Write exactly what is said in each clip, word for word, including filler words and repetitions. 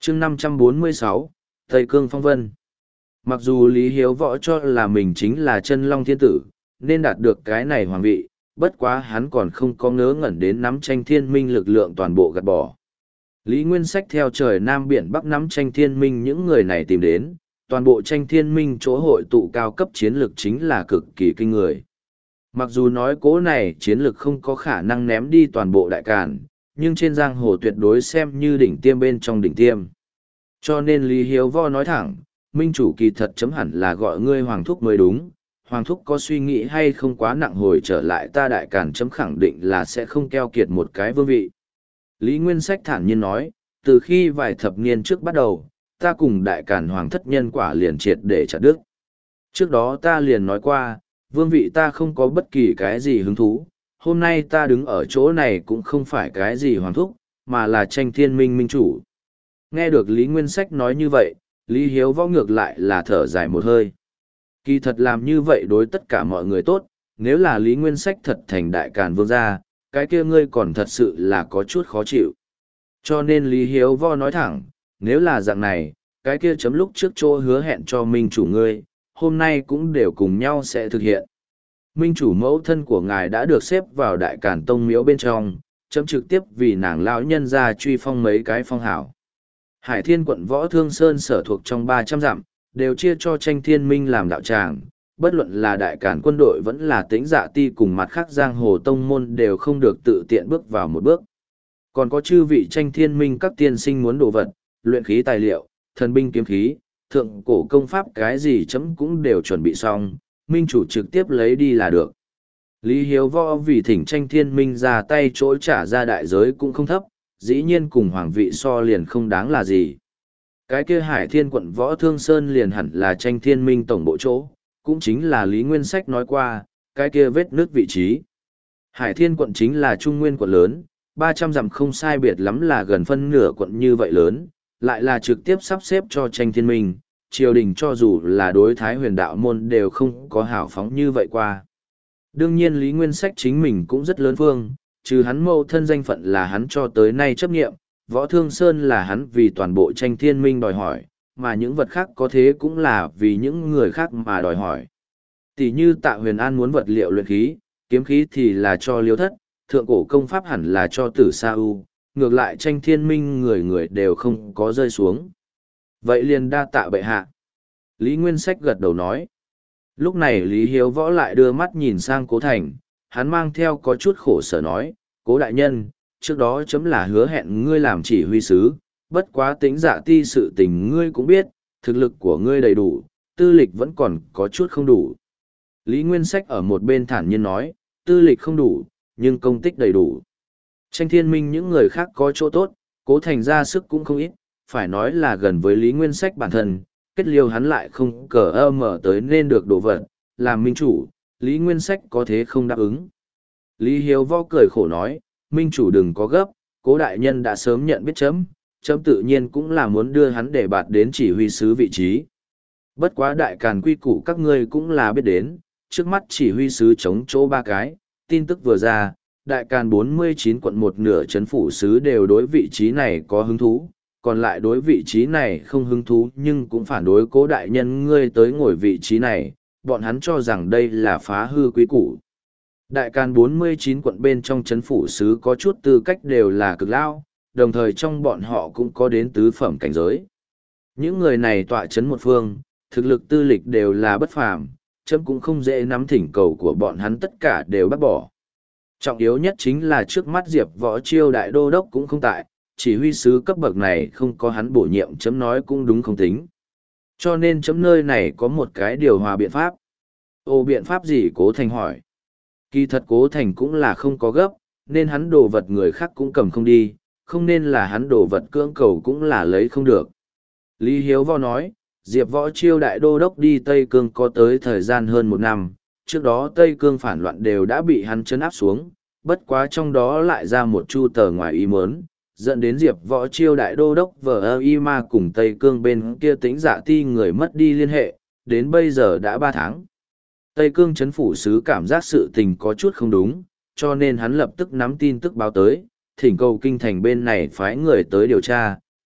chương năm trăm bốn mươi sáu, Tây Cương Phong Vân. Mặc dù Lý Hiếu Võ cho là mình chính là chân long thiên tử, nên đạt được cái này hoàng vị, bất quá hắn còn không có ngớ ngẩn đến nắm tranh thiên minh lực lượng toàn bộ gạt bỏ. Lý Nguyên Sách theo trời Nam Biển Bắc nắm tranh thiên minh những người này tìm đến, toàn bộ tranh thiên minh chỗ hội tụ cao cấp chiến lược chính là cực kỳ kinh người. Mặc dù nói cố này chiến lược không có khả năng ném đi toàn bộ đại càn, nhưng trên giang hồ tuyệt đối xem như đỉnh tiêm bên trong đỉnh tiêm. Cho nên Lý Hiếu Võ nói thẳng, minh chủ kỳ thật chấm hẳn là gọi ngươi Hoàng Thúc mới đúng. Hoàng Thúc có suy nghĩ hay không quá nặng hồi trở lại ta đại càn chấm khẳng định là sẽ không keo kiệt một cái vương vị. Lý Nguyên Sách thản nhiên nói, từ khi vài thập niên trước bắt đầu, ta cùng đại càn hoàng thất nhân quả liền triệt để chặt đứt. Trước đó ta liền nói qua, vương vị ta không có bất kỳ cái gì hứng thú, hôm nay ta đứng ở chỗ này cũng không phải cái gì hoàng thúc, mà là tranh thiên minh minh chủ. Nghe được Lý Nguyên Sách nói như vậy, Lý Hiếu Võ ngược lại là thở dài một hơi. Kỳ thật làm như vậy đối tất cả mọi người tốt, nếu là Lý Nguyên Sách thật thành đại càn vương gia, cái kia ngươi còn thật sự là có chút khó chịu. Cho nên Lý Hiếu Võ nói thẳng, nếu là dạng này, cái kia chấm lúc trước chỗ hứa hẹn cho minh chủ ngươi, hôm nay cũng đều cùng nhau sẽ thực hiện. Minh chủ mẫu thân của ngài đã được xếp vào đại càn tông miếu bên trong, chấm trực tiếp vì nàng lão nhân ra truy phong mấy cái phong hảo. Hải Thiên quận Võ Thương Sơn sở thuộc trong ba trăm dặm, đều chia cho tranh thiên minh làm đạo tràng, bất luận là đại càn quân đội vẫn là tĩnh dạ ti cùng mặt khác giang hồ tông môn đều không được tự tiện bước vào một bước. Còn có chư vị tranh thiên minh các tiên sinh muốn đồ vật, luyện khí tài liệu, thần binh kiếm khí, thượng cổ công pháp cái gì chấm cũng đều chuẩn bị xong, minh chủ trực tiếp lấy đi là được. Lý Hiếu Võ vì thỉnh tranh thiên minh ra tay chỗ trả ra đại giới cũng không thấp, dĩ nhiên cùng hoàng vị so liền không đáng là gì. Cái kia Hải Thiên quận Võ Thương Sơn liền hẳn là tranh thiên minh tổng bộ chỗ, cũng chính là Lý Nguyên Sách nói qua, cái kia vết nước vị trí. Hải Thiên quận chính là trung nguyên quận lớn, ba trăm dặm không sai biệt lắm là gần phân nửa quận như vậy lớn, lại là trực tiếp sắp xếp cho tranh thiên minh, triều đình cho dù là đối thái huyền đạo môn đều không có hảo phóng như vậy qua. Đương nhiên Lý Nguyên Sách chính mình cũng rất lớn phương, trừ hắn mâu thân danh phận là hắn cho tới nay chấp nghiệm, Võ Thương Sơn là hắn vì toàn bộ tranh thiên minh đòi hỏi, mà những vật khác có thế cũng là vì những người khác mà đòi hỏi. Tỷ như Tạ Huyền An muốn vật liệu luyện khí, kiếm khí thì là cho Liêu Thất, thượng cổ công pháp hẳn là cho Tử Sa U, ngược lại tranh thiên minh người người đều không có rơi xuống. Vậy liền đa tạ bệ hạ. Lý Nguyên Sách gật đầu nói. Lúc này Lý Hiếu Võ lại đưa mắt nhìn sang Cố Thành, hắn mang theo có chút khổ sở nói, Cố đại nhân, trước đó chấm là hứa hẹn ngươi làm chỉ huy sứ, bất quá tính dạ ti sự tình ngươi cũng biết, thực lực của ngươi đầy đủ, tư lịch vẫn còn có chút không đủ. Lý Nguyên Sách ở một bên thản nhiên nói, tư lịch không đủ, nhưng công tích đầy đủ. Tranh thiên minh những người khác có chỗ tốt, Cố Thành ra sức cũng không ít, phải nói là gần với Lý Nguyên Sách bản thân, kết liêu hắn lại không cờ ơ mở tới nên được đồ vật, làm minh chủ, Lý Nguyên Sách có thế không đáp ứng. Lý Hiếu Võ cười khổ nói, minh chủ đừng có gấp, Cố đại nhân đã sớm nhận biết chấm, chấm tự nhiên cũng là muốn đưa hắn để bạt đến chỉ huy sứ vị trí. Bất quá đại càn quy củ các ngươi cũng là biết đến, trước mắt chỉ huy sứ chống chỗ ba cái, tin tức vừa ra, đại càn bốn mươi chín quận một nửa chấn phủ sứ đều đối vị trí này có hứng thú, còn lại đối vị trí này không hứng thú nhưng cũng phản đối Cố đại nhân ngươi tới ngồi vị trí này, bọn hắn cho rằng đây là phá hư quý củ. Đại càn bốn mươi chín quận bên trong chấn phủ sứ có chút tư cách đều là cực lao, đồng thời trong bọn họ cũng có đến tứ phẩm cảnh giới. Những người này tọa chấn một phương, thực lực tư lịch đều là bất phàm, chấm cũng không dễ nắm thỉnh cầu của bọn hắn tất cả đều bác bỏ. Trọng yếu nhất chính là trước mắt Diệp Võ Chiêu đại đô đốc cũng không tại, chỉ huy sứ cấp bậc này không có hắn bổ nhiệm chấm nói cũng đúng không tính. Cho nên chấm nơi này có một cái điều hòa biện pháp. Ô biện pháp gì Cố Thành hỏi. Kỳ thật Cố Thành cũng là không có gấp, nên hắn đồ vật người khác cũng cầm không đi, không nên là hắn đồ vật cưỡng cầu cũng là lấy không được. Lý Hiếu Võ nói, Diệp Võ Chiêu đại đô đốc đi Tây Cương có tới thời gian hơn một năm, trước đó Tây Cương phản loạn đều đã bị hắn chấn áp xuống, bất quá trong đó lại ra một chu tờ ngoài ý muốn, dẫn đến Diệp Võ Chiêu đại đô đốc vờ ơ y ma cùng Tây Cương bên kia tính dạ ti người mất đi liên hệ, đến bây giờ đã ba tháng. Tây Cương chấn phủ sứ cảm giác sự tình có chút không đúng, cho nên hắn lập tức nắm tin tức báo tới, thỉnh cầu kinh thành bên này phái người tới điều tra,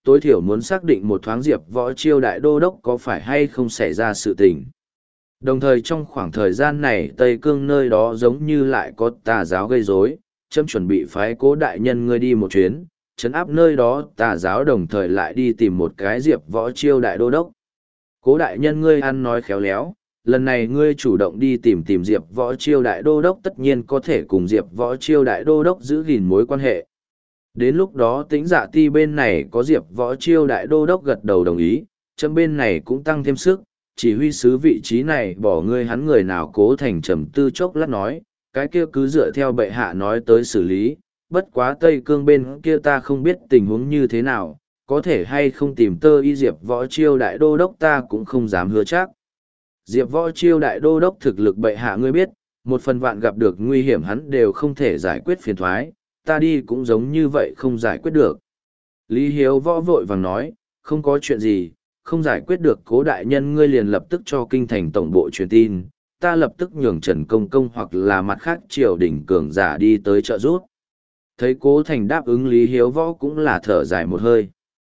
tối thiểu muốn xác định một thoáng Diệp Võ Chiêu đại đô đốc có phải hay không xảy ra sự tình. Đồng thời trong khoảng thời gian này Tây Cương nơi đó giống như lại có tà giáo gây rối, chấm chuẩn bị phái Cố đại nhân ngươi đi một chuyến, trấn áp nơi đó tà giáo, đồng thời lại đi tìm một cái Diệp Võ Chiêu đại đô đốc. Cố đại nhân ngươi ăn nói khéo léo, lần này ngươi chủ động đi tìm tìm Diệp Võ Chiêu đại đô đốc, tất nhiên có thể cùng Diệp Võ Chiêu đại đô đốc giữ gìn mối quan hệ. Đến lúc đó Tĩnh Dạ Ti bên này có Diệp Võ Chiêu đại đô đốc gật đầu đồng ý, chấm bên này cũng tăng thêm sức, chỉ huy sứ vị trí này bỏ ngươi hắn người nào. Cố Thành trầm tư chốc lát nói, cái kia cứ dựa theo bệ hạ nói tới xử lý, bất quá Tây Cương bên kia ta không biết tình huống như thế nào, có thể hay không tìm tơ y Diệp Võ Chiêu đại đô đốc ta cũng không dám hứa chắc. Diệp Võ Chiêu đại đô đốc thực lực bệ hạ ngươi biết, một phần vạn gặp được nguy hiểm hắn đều không thể giải quyết phiền thoái, ta đi cũng giống như vậy không giải quyết được. Lý Hiếu Võ vội vàng nói, không có chuyện gì, không giải quyết được Cố đại nhân ngươi liền lập tức cho kinh thành tổng bộ truyền tin, ta lập tức nhường Trần Công Công hoặc là mặt khác triều đình cường giả đi tới trợ giúp. Thấy Cố Thành đáp ứng, Lý Hiếu Võ cũng là thở dài một hơi.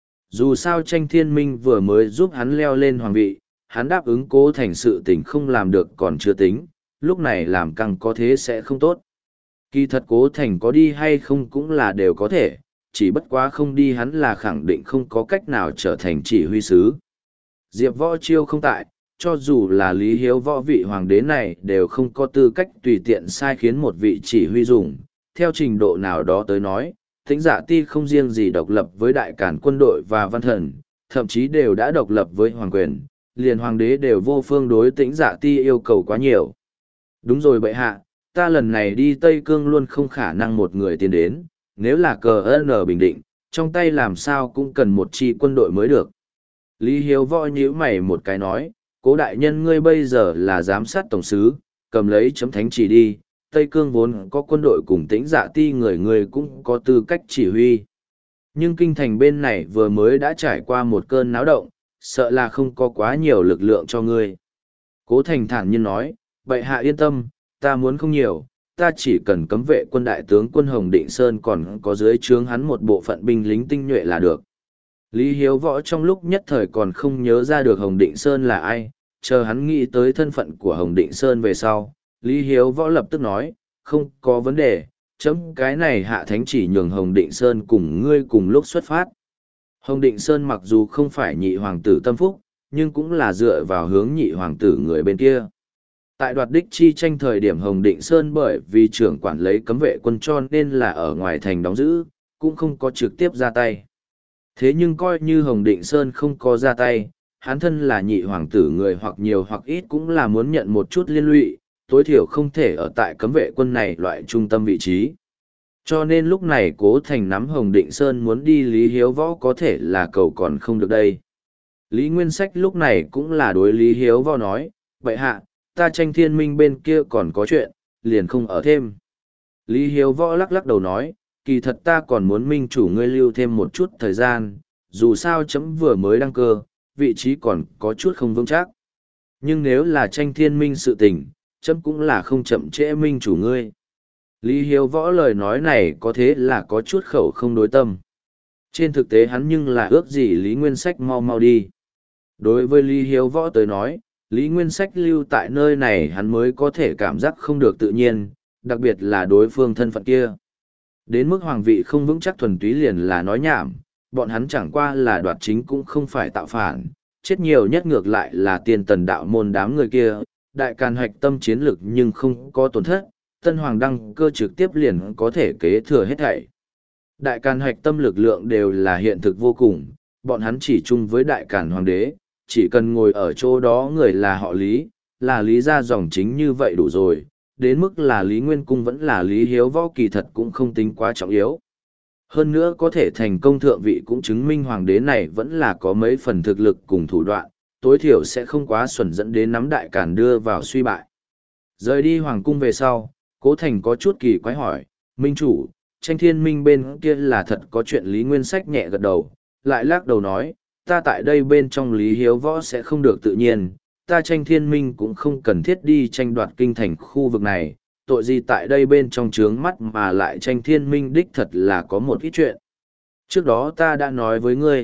Dù sao Tranh Thiên Minh vừa mới giúp hắn leo lên hoàng vị, hắn đáp ứng Cố Thành sự tình không làm được còn chưa tính, lúc này làm căng có thế sẽ không tốt. Kỳ thật Cố Thành có đi hay không cũng là đều có thể, chỉ bất quá không đi hắn là khẳng định không có cách nào trở thành chỉ huy sứ. Diệp Võ Chiêu không tại, cho dù là Lý Hiếu Võ vị hoàng đế này đều không có tư cách tùy tiện sai khiến một vị chỉ huy dùng. Theo trình độ nào đó tới nói, Tĩnh Dạ Ti không riêng gì độc lập với đại cản quân đội và văn thần, thậm chí đều đã độc lập với hoàng quyền, liền hoàng đế đều vô phương đối Tĩnh Dạ Ti yêu cầu quá nhiều. Đúng rồi bệ hạ, ta lần này đi Tây Cương luôn không khả năng một người tiến đến, nếu là cờ ơn bình định, trong tay làm sao cũng cần một chi quân đội mới được. Lý Hiếu Võ nhíu mày một cái nói, Cố đại nhân ngươi bây giờ là giám sát tổng sứ, cầm lấy chấm thánh chỉ đi, Tây Cương vốn có quân đội cùng Tĩnh Dạ Ti người người cũng có tư cách chỉ huy. Nhưng kinh thành bên này vừa mới đã trải qua một cơn náo động, sợ là không có quá nhiều lực lượng cho ngươi. Cố Thành thản nhiên nói, bệ hạ yên tâm, ta muốn không nhiều, ta chỉ cần cấm vệ quân đại tướng quân Hồng Định Sơn còn có dưới trướng hắn một bộ phận binh lính tinh nhuệ là được. Lý Hiếu Võ trong lúc nhất thời còn không nhớ ra được Hồng Định Sơn là ai, chờ hắn nghĩ tới thân phận của Hồng Định Sơn về sau. Lý Hiếu Võ lập tức nói, không có vấn đề, chấm cái này hạ thánh chỉ nhường Hồng Định Sơn cùng ngươi cùng lúc xuất phát. Hồng Định Sơn mặc dù không phải nhị hoàng tử tâm phúc, nhưng cũng là dựa vào hướng nhị hoàng tử người bên kia. Tại đoạt đích chi tranh thời điểm Hồng Định Sơn bởi vì trưởng quản lấy cấm vệ quân cho nên là ở ngoài thành đóng giữ, cũng không có trực tiếp ra tay. Thế nhưng coi như Hồng Định Sơn không có ra tay, hắn thân là nhị hoàng tử người hoặc nhiều hoặc ít cũng là muốn nhận một chút liên lụy, tối thiểu không thể ở tại cấm vệ quân này loại trung tâm vị trí. Cho nên lúc này Cố Thành nắm Hồng Định Sơn muốn đi Lý Hiếu Võ có thể là cầu còn không được đây. Lý Nguyên Sách lúc này cũng là đối Lý Hiếu Võ nói, vậy hạ, ta Tranh Thiên Minh bên kia còn có chuyện, liền không ở thêm. Lý Hiếu Võ lắc lắc đầu nói, kỳ thật ta còn muốn minh chủ ngươi lưu thêm một chút thời gian, dù sao chấm vừa mới đăng cơ, vị trí còn có chút không vững chắc. Nhưng nếu là Tranh Thiên Minh sự tình, chấm cũng là không chậm trễ minh chủ ngươi. Lý Hiếu Võ lời nói này có thế là có chút khẩu không đối tâm. Trên thực tế hắn nhưng là ước gì Lý Nguyên Sách mau mau đi. Đối với Lý Hiếu Võ tới nói, Lý Nguyên Sách lưu tại nơi này hắn mới có thể cảm giác không được tự nhiên, đặc biệt là đối phương thân phận kia. Đến mức hoàng vị không vững chắc thuần túy liền là nói nhảm, bọn hắn chẳng qua là đoạt chính cũng không phải tạo phản, chết nhiều nhất ngược lại là tiền tần đạo môn đám người kia, đại càn hoạch tâm chiến lực nhưng không có tổn thất, tân hoàng đăng cơ trực tiếp liền có thể kế thừa hết thảy. Đại càn hoạch tâm lực lượng đều là hiện thực vô cùng, bọn hắn chỉ chung với đại càn hoàng đế, chỉ cần ngồi ở chỗ đó người là họ Lý, là Lý gia dòng chính như vậy đủ rồi, đến mức là Lý Nguyên Cung vẫn là Lý Hiếu Võ kỳ thật cũng không tính quá trọng yếu. Hơn nữa có thể thành công thượng vị cũng chứng minh hoàng đế này vẫn là có mấy phần thực lực cùng thủ đoạn, tối thiểu sẽ không quá xuẩn dẫn đến nắm đại càn đưa vào suy bại. Rời đi hoàng cung về sau, Cố Thành có chút kỳ quái hỏi, minh chủ, Tranh Thiên Minh bên kia là thật có chuyện. Lý Nguyên Sách nhẹ gật đầu, lại lắc đầu nói, ta tại đây bên trong Lý Hiếu Võ sẽ không được tự nhiên, ta Tranh Thiên Minh cũng không cần thiết đi tranh đoạt kinh thành khu vực này, tội gì tại đây bên trong trướng mắt mà lại Tranh Thiên Minh đích thật là có một ít chuyện. Trước đó ta đã nói với ngươi,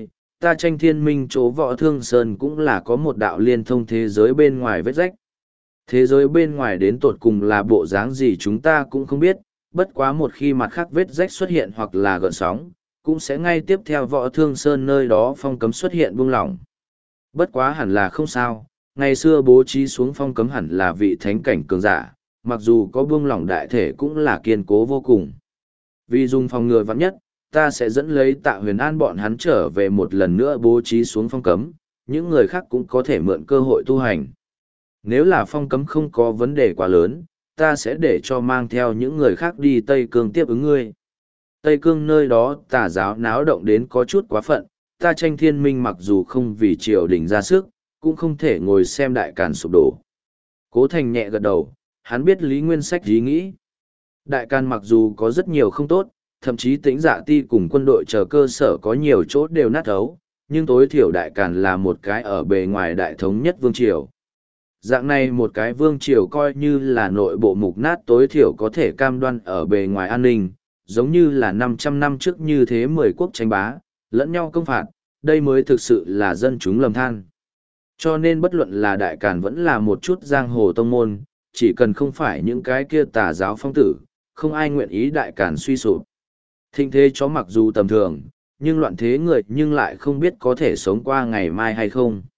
ta tranh thiên minh chỗ võ thương sơn cũng là có một đạo liên thông thế giới bên ngoài vết rách. Thế giới bên ngoài đến tột cùng là bộ dáng gì chúng ta cũng không biết, bất quá một khi mặt khác vết rách xuất hiện hoặc là gợn sóng, cũng sẽ ngay tiếp theo võ thương sơn nơi đó phong cấm xuất hiện buông lỏng. Bất quá hẳn là không sao, ngày xưa bố trí xuống phong cấm hẳn là vị thánh cảnh cường giả, mặc dù có buông lỏng đại thể cũng là kiên cố vô cùng. Vì dùng phòng ngừa vắng nhất, ta sẽ dẫn lấy Tạ Huyền An bọn hắn trở về một lần nữa bố trí xuống phong cấm, những người khác cũng có thể mượn cơ hội tu hành. Nếu là phong cấm không có vấn đề quá lớn, ta sẽ để cho mang theo những người khác đi Tây Cương tiếp ứng ngươi. Tây Cương nơi đó tà giáo náo động đến có chút quá phận, ta tranh thiên minh mặc dù không vì triều đình ra sức, cũng không thể ngồi xem đại càn sụp đổ. Cố Thành nhẹ gật đầu, hắn biết Lý Nguyên Sách ý nghĩ. Đại càn mặc dù có rất nhiều không tốt, thậm chí Tĩnh Dạ Ti cùng quân đội chờ cơ sở có nhiều chỗ đều nát ấu, nhưng tối thiểu đại càn là một cái ở bề ngoài đại thống nhất vương triều. Dạng này một cái vương triều coi như là nội bộ mục nát tối thiểu có thể cam đoan ở bề ngoài an ninh, giống như là năm trăm năm trước như thế mười quốc tranh bá, lẫn nhau công phạt, đây mới thực sự là dân chúng lầm than. Cho nên bất luận là đại càn vẫn là một chút giang hồ tông môn, chỉ cần không phải những cái kia tà giáo phong tử, không ai nguyện ý đại càn suy sụp. Thịnh thế chó mặc dù tầm thường, nhưng loạn thế người nhưng lại không biết có thể sống qua ngày mai hay không.